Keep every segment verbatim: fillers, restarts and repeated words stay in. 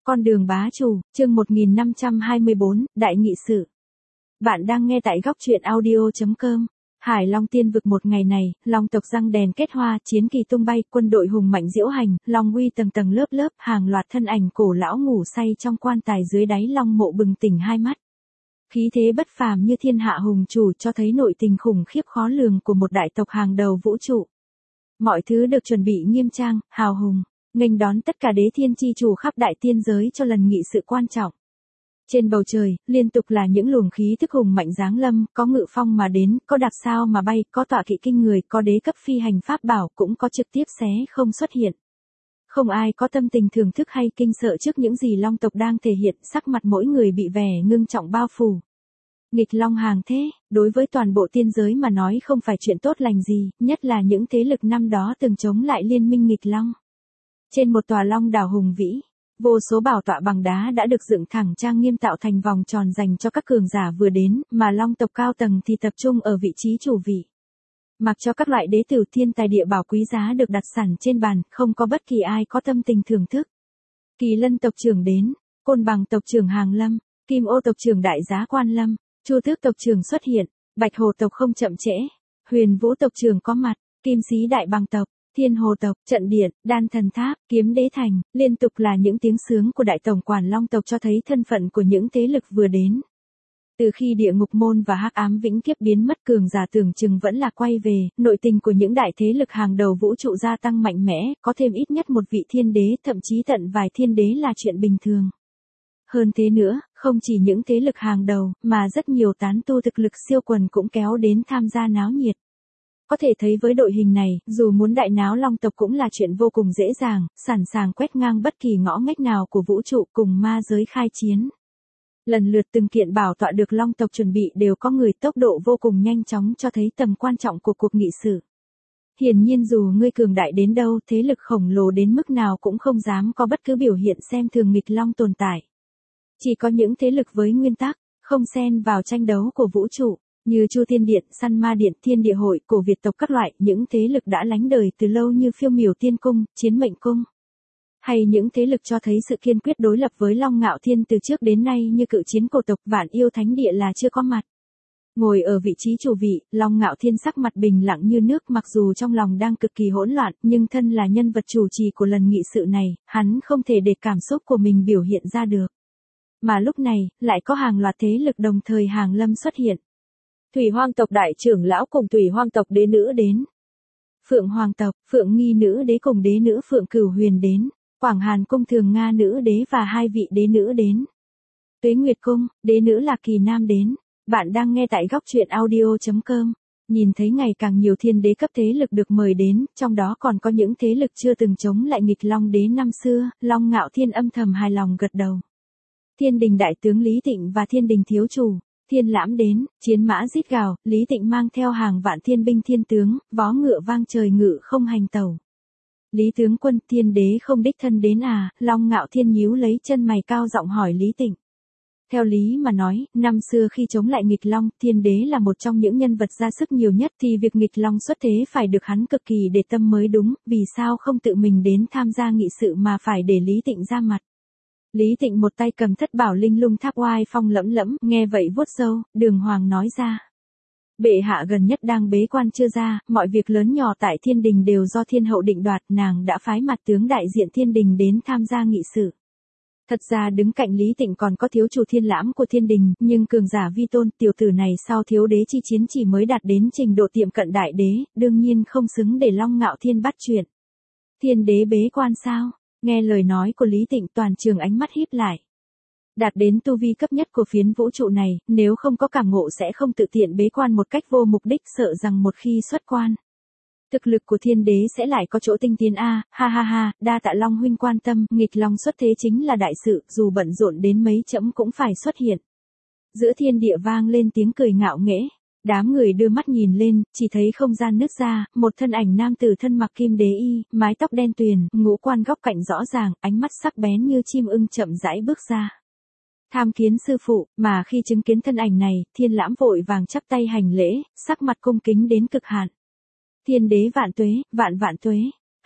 Con đường bá chủ, chương một nghìn năm trăm hai mươi bốn, Đại nghị sự. Bạn đang nghe tại góc truyện audio chấm com. Hải Long Tiên vực một ngày này, Long tộc răng đèn kết hoa, chiến kỳ tung bay, quân đội hùng mạnh diễu hành, Long uy tầng tầng lớp lớp, hàng loạt thân ảnh cổ lão ngủ say trong quan tài dưới đáy Long mộ bừng tỉnh hai mắt. Khí thế bất phàm như thiên hạ hùng chủ cho thấy nội tình khủng khiếp khó lường của một đại tộc hàng đầu vũ trụ. Mọi thứ được chuẩn bị nghiêm trang, hào hùng, nghênh đón tất cả đế thiên chi chủ khắp đại tiên giới cho lần nghị sự quan trọng. Trên bầu trời, liên tục là những luồng khí thức hùng mạnh giáng lâm, có ngự phong mà đến, có đạp sao mà bay, có tọa kỵ kinh người, có đế cấp phi hành pháp bảo, cũng có trực tiếp xé không xuất hiện. Không ai có tâm tình thưởng thức hay kinh sợ trước những gì Long tộc đang thể hiện, sắc mặt mỗi người bị vẻ ngưng trọng bao phủ. Nghịch Long hàng thế, đối với toàn bộ tiên giới mà nói không phải chuyện tốt lành gì, nhất là những thế lực năm đó từng chống lại liên minh nghịch Long. Trên một tòa Long đảo hùng vĩ, vô số bảo tọa bằng đá đã được dựng thẳng trang nghiêm tạo thành vòng tròn dành cho các cường giả vừa đến, mà Long tộc cao tầng thì tập trung ở vị trí chủ vị. Mặc cho các loại đế tử thiên tài địa bảo quý giá được đặt sẵn trên bàn, không có bất kỳ ai có tâm tình thưởng thức. Kỳ Lân tộc trưởng đến, Côn Bằng tộc trưởng Hàng Lâm, Kim Ô tộc trưởng Đại Giá Quan Lâm, Chu Tước tộc trưởng xuất hiện, Bạch Hồ tộc không chậm trễ, Huyền Vũ tộc trưởng có mặt, Kim Sĩ Đại Bằng tộc, Thiên Hồ tộc, Trận Điện, Đan Thần Tháp, Kiếm Đế Thành, liên tục là những tiếng sướng của đại tổng quản Long tộc cho thấy thân phận của những thế lực vừa đến. Từ khi địa ngục môn và hắc ám vĩnh kiếp biến mất, cường giả tưởng chừng vẫn là quay về, nội tình của những đại thế lực hàng đầu vũ trụ gia tăng mạnh mẽ, có thêm ít nhất một vị thiên đế, thậm chí tận vài thiên đế là chuyện bình thường. Hơn thế nữa, không chỉ những thế lực hàng đầu, mà rất nhiều tán tu thực lực siêu quần cũng kéo đến tham gia náo nhiệt. Có thể thấy với đội hình này, dù muốn đại náo Long tộc cũng là chuyện vô cùng dễ dàng, sẵn sàng quét ngang bất kỳ ngõ ngách nào của vũ trụ cùng ma giới khai chiến. Lần lượt từng kiện bảo tọa được Long tộc chuẩn bị đều có người tốc độ vô cùng nhanh chóng cho thấy tầm quan trọng của cuộc nghị sự. Hiển nhiên dù ngươi cường đại đến đâu, thế lực khổng lồ đến mức nào cũng không dám có bất cứ biểu hiện xem thường nghịch Long tồn tại. Chỉ có những thế lực với nguyên tắc, không xen vào tranh đấu của vũ trụ, như Chu Thiên Điện, Săn Ma Điện, Thiên Địa Hội, Cổ Việt tộc các loại, những thế lực đã lánh đời từ lâu như Phiêu Miểu Tiên Cung, Chiến Mệnh Cung. Hay những thế lực cho thấy sự kiên quyết đối lập với Long Ngạo Thiên từ trước đến nay như Cự Chiến Cổ tộc, Vạn Yêu Thánh Địa là chưa có mặt. Ngồi ở vị trí chủ vị, Long Ngạo Thiên sắc mặt bình lặng như nước, mặc dù trong lòng đang cực kỳ hỗn loạn, nhưng thân là nhân vật chủ trì của lần nghị sự này, hắn không thể để cảm xúc của mình biểu hiện ra được. Mà lúc này, lại có hàng loạt thế lực đồng thời hàng lâm xuất hiện. Thủy Hoang tộc đại trưởng lão cùng Thủy Hoang tộc đế nữ đến. Phượng Hoàng tộc, Phượng Nghi nữ đế cùng đế nữ Phượng Cửu Huyền đến. Quảng Hàn cung Thường Nga nữ đế và hai vị đế nữ đến. Tuế Nguyệt cung, đế nữ Lạc Kỳ Nam đến. Bạn đang nghe tại góc truyện audio chấm com. Nhìn thấy ngày càng nhiều thiên đế cấp thế lực được mời đến, trong đó còn có những thế lực chưa từng chống lại nghịch Long đế năm xưa, Long Ngạo Thiên âm thầm hài lòng gật đầu. Thiên đình đại tướng Lý Tịnh và thiên đình thiếu chủ, Thiên Lãm đến, chiến mã rít gào, Lý Tịnh mang theo hàng vạn thiên binh thiên tướng, vó ngựa vang trời ngự không hành tẩu. Lý tướng quân, thiên đế không đích thân đến à? Long Ngạo Thiên nhíu lấy chân mày cao giọng hỏi Lý Tịnh. Theo lý mà nói, năm xưa khi chống lại nghịch Long, thiên đế là một trong những nhân vật ra sức nhiều nhất, thì việc nghịch Long xuất thế phải được hắn cực kỳ để tâm mới đúng, vì sao không tự mình đến tham gia nghị sự mà phải để Lý Tịnh ra mặt. Lý Tịnh một tay cầm thất bảo linh lung tháp oai phong lẫm lẫm, nghe vậy vuốt râu, đường hoàng nói ra. Bệ hạ gần nhất đang bế quan chưa ra, mọi việc lớn nhỏ tại thiên đình đều do thiên hậu định đoạt, nàng đã phái mặt tướng đại diện thiên đình đến tham gia nghị sự. Thật ra đứng cạnh Lý Tịnh còn có thiếu chủ Thiên Lãm của thiên đình, nhưng cường giả vi tôn, tiểu tử này sau thiếu đế chi chiến chỉ mới đạt đến trình độ tiệm cận đại đế, đương nhiên không xứng để Long Ngạo Thiên bắt chuyện. Thiên đế bế quan sao? Nghe lời nói của Lý Tịnh, toàn trường ánh mắt híp lại. Đạt đến tu vi cấp nhất của phiến vũ trụ này, nếu không có cảm ngộ sẽ không tự tiện bế quan một cách vô mục đích, sợ rằng một khi xuất quan, thực lực của thiên đế sẽ lại có chỗ tinh tiến a, ha ha ha, đa tạ Long huynh quan tâm, nghịch Long xuất thế chính là đại sự, dù bận rộn đến mấy chấm cũng phải xuất hiện. Giữa thiên địa vang lên tiếng cười ngạo nghễ. Đám người đưa mắt nhìn lên, chỉ thấy không gian nứt ra, một thân ảnh nam tử thân mặc kim đế y, mái tóc đen tuyền, ngũ quan góc cạnh rõ ràng, ánh mắt sắc bén như chim ưng chậm rãi bước ra. Tham kiến sư phụ, mà khi chứng kiến thân ảnh này, Thiên Lãm vội vàng chắp tay hành lễ, sắc mặt cung kính đến cực hạn. Thiên đế vạn tuế, vạn vạn tuế.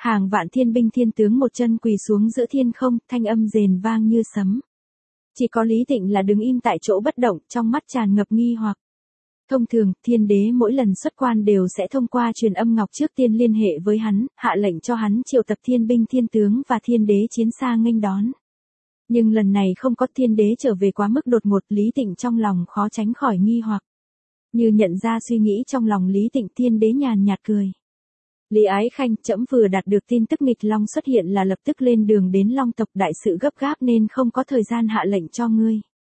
Hàng vạn thiên binh thiên tướng một chân quỳ xuống giữa thiên không, thanh âm rền vang như sấm. Chỉ có Lý Tịnh là đứng im tại chỗ bất động, trong mắt tràn ngập nghi hoặc. Thông thường, thiên đế mỗi lần xuất quan đều sẽ thông qua truyền âm ngọc trước tiên liên hệ với hắn, hạ lệnh cho hắn triệu tập thiên binh thiên tướng và thiên đế chiến xa nghênh đón. Nhưng lần này không có, thiên đế trở về quá mức đột ngột, Lý Tịnh trong lòng khó tránh khỏi nghi hoặc. Như nhận ra suy nghĩ trong lòng Lý Tịnh, thiên đế nhàn nhạt cười. Lý Ái Khanh, trẫm vừa đạt được tin tức nghịch long xuất hiện là lập tức lên đường đến Long tộc, đại sự gấp gáp nên không có thời gian hạ lệnh cho ngươi.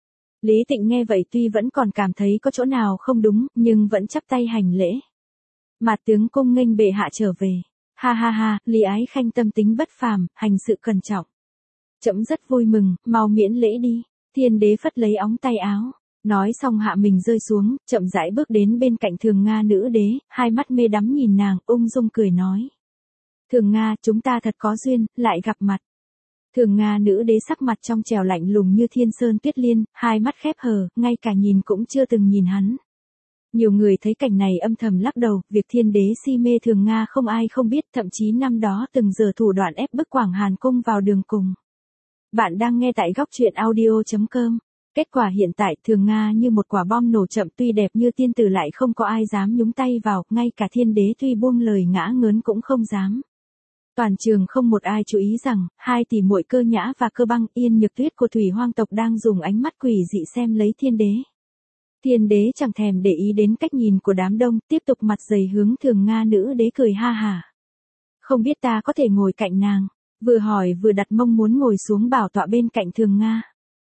Lý Tịnh nghe vậy tuy vẫn còn cảm thấy có chỗ nào không đúng, nhưng vẫn chắp tay hành lễ. Mạt tướng cung nghênh bệ hạ trở về. Ha ha ha, Lý Ái Khanh tâm tính bất phàm, hành sự cẩn trọng. Trẫm rất vui mừng, mau miễn lễ đi. Thiên đế phất lấy ống tay áo. Nói xong hạ mình rơi xuống, chậm rãi bước đến bên cạnh Thường Nga nữ đế, hai mắt mê đắm nhìn nàng, ung dung cười nói. Thường Nga, chúng ta thật có duyên, lại gặp mặt. Thường Nga nữ đế sắc mặt trong trẻo lạnh lùng như thiên sơn tuyết liên, hai mắt khép hờ, ngay cả nhìn cũng chưa từng nhìn hắn. Nhiều người thấy cảnh này âm thầm lắc đầu, việc thiên đế si mê Thường Nga không ai không biết, thậm chí năm đó từng giờ thủ đoạn ép bức Quảng Hàn Cung vào đường cùng. Bạn đang nghe tại góc truyện audio chấm com. Kết quả hiện tại Thường Nga như một quả bom nổ chậm, tuy đẹp như tiên tử lại không có ai dám nhúng tay vào, ngay cả thiên đế tuy buông lời ngã ngớn cũng không dám. Toàn trường không một ai chú ý rằng, hai tỷ muội Cơ Nhã và Cơ Băng, Yên Nhược Tuyết của Thủy Hoang tộc đang dùng ánh mắt quỷ dị xem lấy thiên đế. Thiên đế chẳng thèm để ý đến cách nhìn của đám đông, tiếp tục mặt dày hướng Thường Nga nữ đế cười ha hả. Không biết ta có thể ngồi cạnh nàng, vừa hỏi vừa đặt mông muốn ngồi xuống bảo tọa bên cạnh Thường Nga.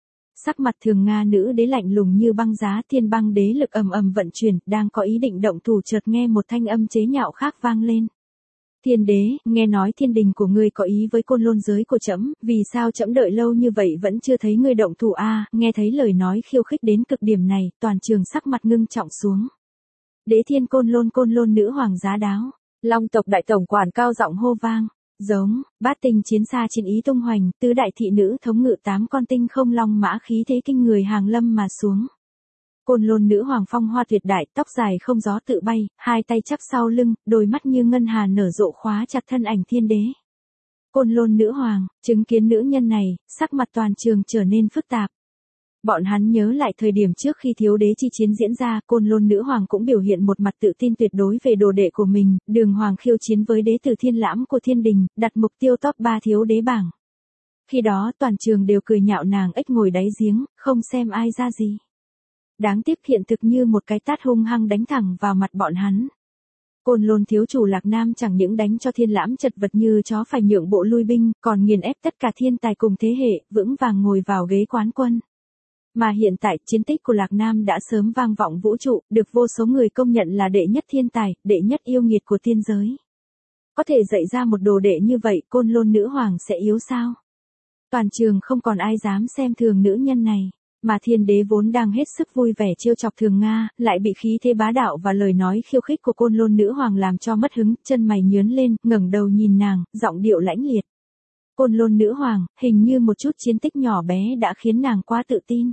Sắc mặt Thường Nga nữ đế lạnh lùng như băng giá, thiên băng đế lực ầm ầm vận chuyển, đang có ý định động thủ chợt nghe một thanh âm chế nhạo khác vang lên. Thiên đế, nghe nói thiên đình của ngươi có ý với côn lôn giới của trẫm, vì sao trẫm đợi lâu như vậy vẫn chưa thấy ngươi động thủ a? À, nghe thấy lời nói khiêu khích đến cực điểm này, toàn trường sắc mặt ngưng trọng xuống. Đế thiên côn lôn côn lôn nữ hoàng giá đáo, Long tộc đại tổng quản cao giọng hô vang. Giống, bát tinh chiến xa chiến ý tung hoành, tứ đại thị nữ thống ngự tám con tinh không long mã khí thế kinh người hàng lâm mà xuống. Côn lôn nữ hoàng phong hoa tuyệt đại, tóc dài không gió tự bay, hai tay chắp sau lưng, đôi mắt như ngân hà nở rộ khóa chặt thân ảnh thiên đế. Côn lôn nữ hoàng, chứng kiến nữ nhân này, sắc mặt toàn trường trở nên phức tạp. Bọn hắn nhớ lại thời điểm trước khi thiếu đế chi chiến diễn ra, côn lôn nữ hoàng cũng biểu hiện một mặt tự tin tuyệt đối về đồ đệ của mình, đường hoàng khiêu chiến với đế tử thiên lãm của thiên đình, đặt mục tiêu top ba thiếu đế bảng. Khi đó toàn trường đều cười nhạo nàng ếch ngồi đáy giếng, không xem ai ra gì. Đáng tiếc hiện thực như một cái tát hung hăng đánh thẳng vào mặt bọn hắn. Côn lôn thiếu chủ Lạc Nam chẳng những đánh cho thiên lãm chật vật như chó phải nhượng bộ lui binh, còn nghiền ép tất cả thiên tài cùng thế hệ, vững vàng ngồi vào ghế quán quân. Mà hiện tại, chiến tích của Lạc Nam đã sớm vang vọng vũ trụ, được vô số người công nhận là đệ nhất thiên tài, đệ nhất yêu nghiệt của tiên giới. Có thể dạy ra một đồ đệ như vậy, côn lôn nữ hoàng sẽ yếu sao? Toàn trường không còn ai dám xem thường nữ nhân này. Mà thiên đế vốn đang hết sức vui vẻ trêu chọc Thường Nga, lại bị khí thế bá đạo và lời nói khiêu khích của côn lôn nữ hoàng làm cho mất hứng, chân mày nhướng lên, ngẩng đầu nhìn nàng, giọng điệu lãnh liệt. Côn lôn nữ hoàng, hình như một chút chiến tích nhỏ bé đã khiến nàng quá tự tin.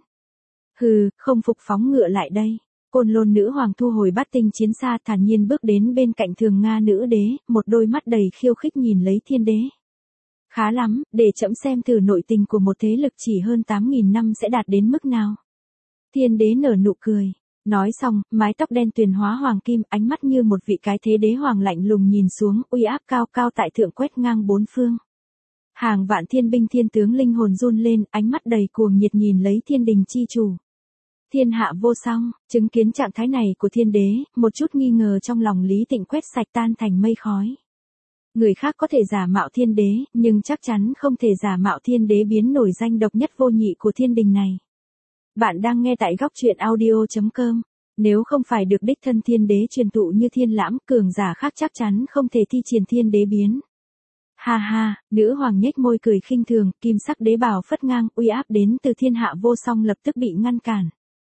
Hừ, không phục phóng ngựa lại đây. Côn lôn nữ hoàng thu hồi bát tinh chiến xa, thản nhiên bước đến bên cạnh Thường Nga nữ đế, một đôi mắt đầy khiêu khích nhìn lấy thiên đế. Khá lắm, để trẫm xem thử nội tình của một thế lực chỉ hơn tám nghìn năm sẽ đạt đến mức nào. Thiên đế nở nụ cười. Nói xong, mái tóc đen tuyền hóa hoàng kim, ánh mắt như một vị cái thế đế hoàng lạnh lùng nhìn xuống, uy áp cao cao tại thượng quét ngang bốn phương. Hàng vạn thiên binh thiên tướng linh hồn run lên, ánh mắt đầy cuồng nhiệt nhìn lấy thiên đình chi chủ. Thiên hạ vô song, chứng kiến trạng thái này của thiên đế, một chút nghi ngờ trong lòng Lý Tịnh quét sạch tan thành mây khói. Người khác có thể giả mạo thiên đế, nhưng chắc chắn không thể giả mạo thiên đế biến nổi danh độc nhất vô nhị của thiên đình này. Bạn đang nghe tại góc truyện audio chấm com. Nếu không phải được đích thân thiên đế truyền thụ như thiên lãm, cường giả khác chắc chắn không thể thi triển thiên đế biến. Ha ha, nữ hoàng nhếch môi cười khinh thường, kim sắc đế bào phất ngang, uy áp đến từ thiên hạ vô song lập tức bị ngăn cản.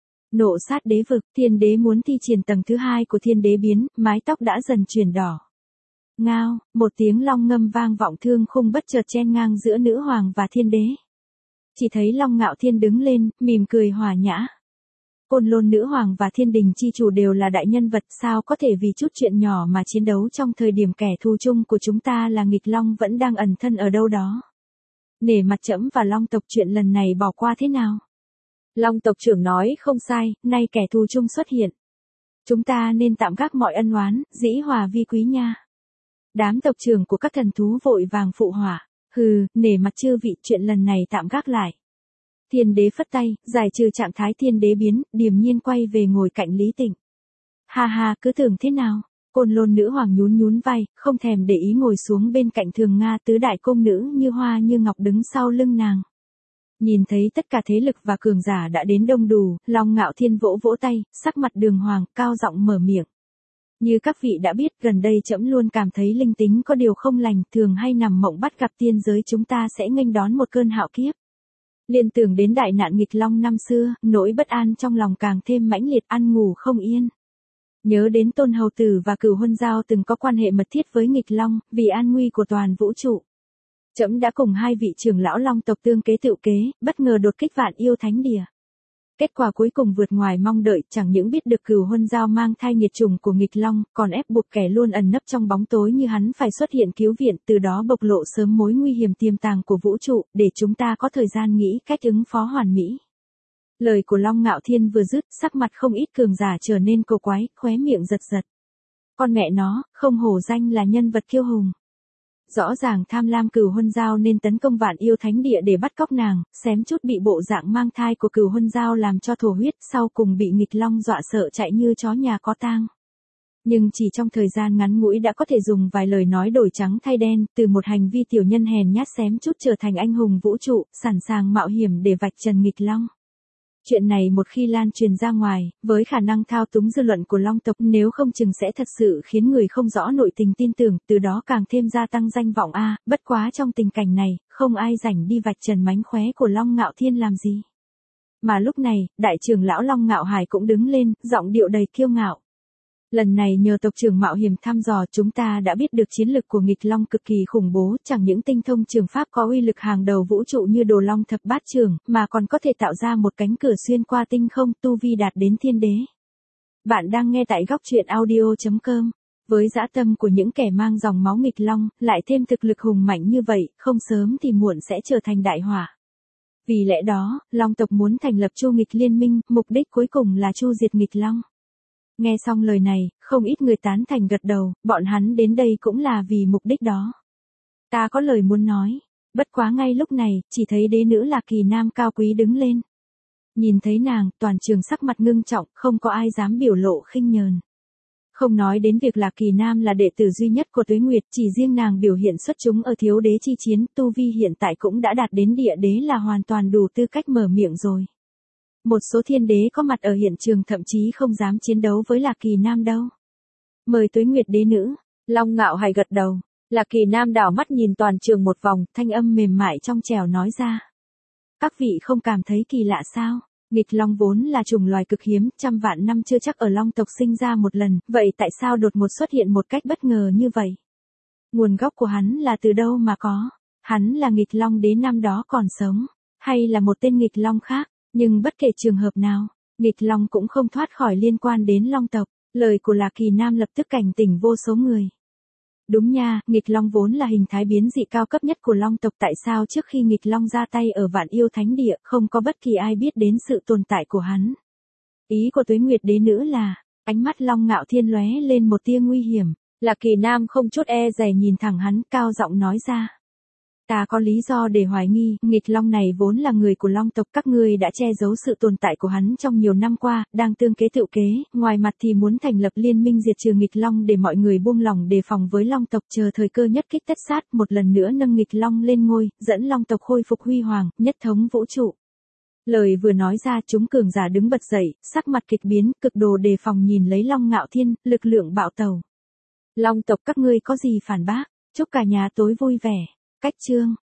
Nộ sát đế vực, thiên đế muốn thi triển tầng thứ hai của thiên đế biến, mái tóc đã dần chuyển đỏ. Ngao, một tiếng long ngâm vang vọng thương khung bất chợt chen ngang giữa nữ hoàng và thiên đế. Chỉ thấy Long Ngạo Thiên đứng lên, mỉm cười hòa nhã. Côn Lôn Nữ Hoàng và Thiên Đình Chi Chủ đều là đại nhân vật, sao có thể vì chút chuyện nhỏ mà chiến đấu trong thời điểm kẻ thù chung của chúng ta là nghịch long vẫn đang ẩn thân ở đâu đó. Nể mặt trẫm và Long tộc chuyện lần này bỏ qua thế nào? Long tộc trưởng nói không sai, nay kẻ thù chung xuất hiện. Chúng ta nên tạm gác mọi ân oán, dĩ hòa vi quý nha. Đám tộc trưởng của các thần thú vội vàng phụ họa. Hừ, nể mặt chư vị, chuyện lần này tạm gác lại. Thiên đế phất tay, giải trừ trạng thái thiên đế biến, điềm nhiên quay về ngồi cạnh Lý Tịnh. Ha ha, cứ tưởng thế nào? Côn Lôn Nữ Hoàng nhún nhún vai, không thèm để ý ngồi xuống bên cạnh Thường Nga tứ đại công nữ như hoa như ngọc đứng sau lưng nàng. Nhìn thấy tất cả thế lực và cường giả đã đến đông đủ, Long Ngạo Thiên vỗ vỗ tay, sắc mặt đường hoàng, cao giọng mở miệng. Như các vị đã biết, gần đây trẫm luôn cảm thấy linh tính có điều không lành, thường hay nằm mộng bắt gặp tiên giới chúng ta sẽ nghênh đón một cơn hạo kiếp. Liên tưởng đến đại nạn nghịch long năm xưa, nỗi bất an trong lòng càng thêm mãnh liệt, ăn ngủ không yên. Nhớ đến Tôn Hầu Tử và Cửu Huân Giao từng có quan hệ mật thiết với nghịch long, vì an nguy của toàn vũ trụ. Trẫm đã cùng hai vị trưởng lão Long tộc tương kế tựu kế, bất ngờ đột kích Vạn Yêu Thánh Địa. Kết quả cuối cùng vượt ngoài mong đợi, chẳng những biết được Cửu Huân Giao mang thai nghiệt chủng của nghịch long, còn ép buộc kẻ luôn ẩn nấp trong bóng tối như hắn phải xuất hiện cứu viện, từ đó bộc lộ sớm mối nguy hiểm tiềm tàng của vũ trụ, để chúng ta có thời gian nghĩ cách ứng phó hoàn mỹ. Lời của Long Ngạo Thiên vừa dứt, sắc mặt không ít cường giả trở nên cổ quái, khóe miệng giật giật. Con mẹ nó, không hổ danh là nhân vật kiêu hùng. Rõ ràng tham lam Cửu Huân Giao nên tấn công Vạn Yêu Thánh Địa để bắt cóc nàng, xém chút bị bộ dạng mang thai của Cửu Huân Giao làm cho thổ huyết, sau cùng bị nghịch long dọa sợ chạy như chó nhà có tang. Nhưng chỉ trong thời gian ngắn ngủi đã có thể dùng vài lời nói đổi trắng thay đen, từ một hành vi tiểu nhân hèn nhát xém chút trở thành anh hùng vũ trụ, sẵn sàng mạo hiểm để vạch trần nghịch long. Chuyện này một khi lan truyền ra ngoài, với khả năng thao túng dư luận của Long tộc, nếu không chừng sẽ thật sự khiến người không rõ nội tình tin tưởng, từ đó càng thêm gia tăng danh vọng a. Bất quá trong tình cảnh này, không ai rảnh đi vạch trần mánh khóe của Long Ngạo Thiên làm gì. Mà lúc này, đại trưởng lão Long Ngạo Hải cũng đứng lên, giọng điệu đầy kiêu ngạo. Lần này nhờ tộc trưởng mạo hiểm thăm dò, chúng ta đã biết được chiến lực của nghịch long cực kỳ khủng bố, chẳng những tinh thông trường pháp có uy lực hàng đầu vũ trụ như Đồ Long Thập Bát Trường, mà còn có thể tạo ra một cánh cửa xuyên qua tinh không, tu vi đạt đến thiên đế. Bạn đang nghe tại góc truyện audio chấm com. Với dã tâm của những kẻ mang dòng máu nghịch long, lại thêm thực lực hùng mạnh như vậy, không sớm thì muộn sẽ trở thành đại họa. Vì lẽ đó, Long tộc muốn thành lập Chu Nghịch Liên Minh, mục đích cuối cùng là chu diệt nghịch long. Nghe xong lời này, không ít người tán thành gật đầu, bọn hắn đến đây cũng là vì mục đích đó. Ta có lời muốn nói, bất quá ngay lúc này, chỉ thấy đế nữ Lạc Kỳ Nam cao quý đứng lên. Nhìn thấy nàng, toàn trường sắc mặt ngưng trọng, không có ai dám biểu lộ khinh nhờn. Không nói đến việc Lạc Kỳ Nam là đệ tử duy nhất của Tuế Nguyệt, chỉ riêng nàng biểu hiện xuất chúng ở thiếu đế chi chiến, tu vi hiện tại cũng đã đạt đến địa đế là hoàn toàn đủ tư cách mở miệng rồi. Một số thiên đế có mặt ở hiện trường thậm chí không dám chiến đấu với Lạc Kỳ Nam đâu. Mời Tuế Nguyệt đế nữ. Long Ngạo Hải gật đầu. Lạc Kỳ Nam đảo mắt nhìn toàn trường một vòng, thanh âm mềm mại trong trẻo nói ra. Các vị không cảm thấy kỳ lạ sao? Nghịch long vốn là chủng loài cực hiếm, trăm vạn năm chưa chắc ở Long tộc sinh ra một lần, vậy tại sao đột ngột xuất hiện một cách bất ngờ như vậy? Nguồn gốc của hắn là từ đâu mà có? Hắn là nghịch long đế năm đó còn sống, hay là một tên nghịch long khác? Nhưng bất kể trường hợp nào, nghịch long cũng không thoát khỏi liên quan đến Long tộc. Lời của Lạc Kỳ Nam lập tức cảnh tỉnh vô số người. Đúng nha, nghịch long vốn là hình thái biến dị cao cấp nhất của Long tộc, tại sao trước khi nghịch long ra tay ở Vạn Yêu Thánh Địa, không có bất kỳ ai biết đến sự tồn tại của hắn? Ý của Tuế Nguyệt đế nữ là, ánh mắt Long Ngạo Thiên lóe lên một tia nguy hiểm. Lạc Kỳ Nam không chút e dè nhìn thẳng hắn, cao giọng nói ra. Ta có lý do để hoài nghi, nghịch long này vốn là người của Long tộc, các ngươi đã che giấu sự tồn tại của hắn trong nhiều năm qua, đang tương kế tựu kế, ngoài mặt thì muốn thành lập liên minh diệt trừ nghịch long để mọi người buông lòng đề phòng với Long tộc, chờ thời cơ nhất kích tất sát, một lần nữa nâng nghịch long lên ngôi, dẫn Long tộc khôi phục huy hoàng, nhất thống vũ trụ. Lời vừa nói ra, chúng cường giả đứng bật dậy, sắc mặt kịch biến, cực độ đề phòng nhìn lấy Long Ngạo Thiên, lực lượng bạo tàu. Long tộc các ngươi có gì phản bác, chúc cả nhà tối vui vẻ. Cách chương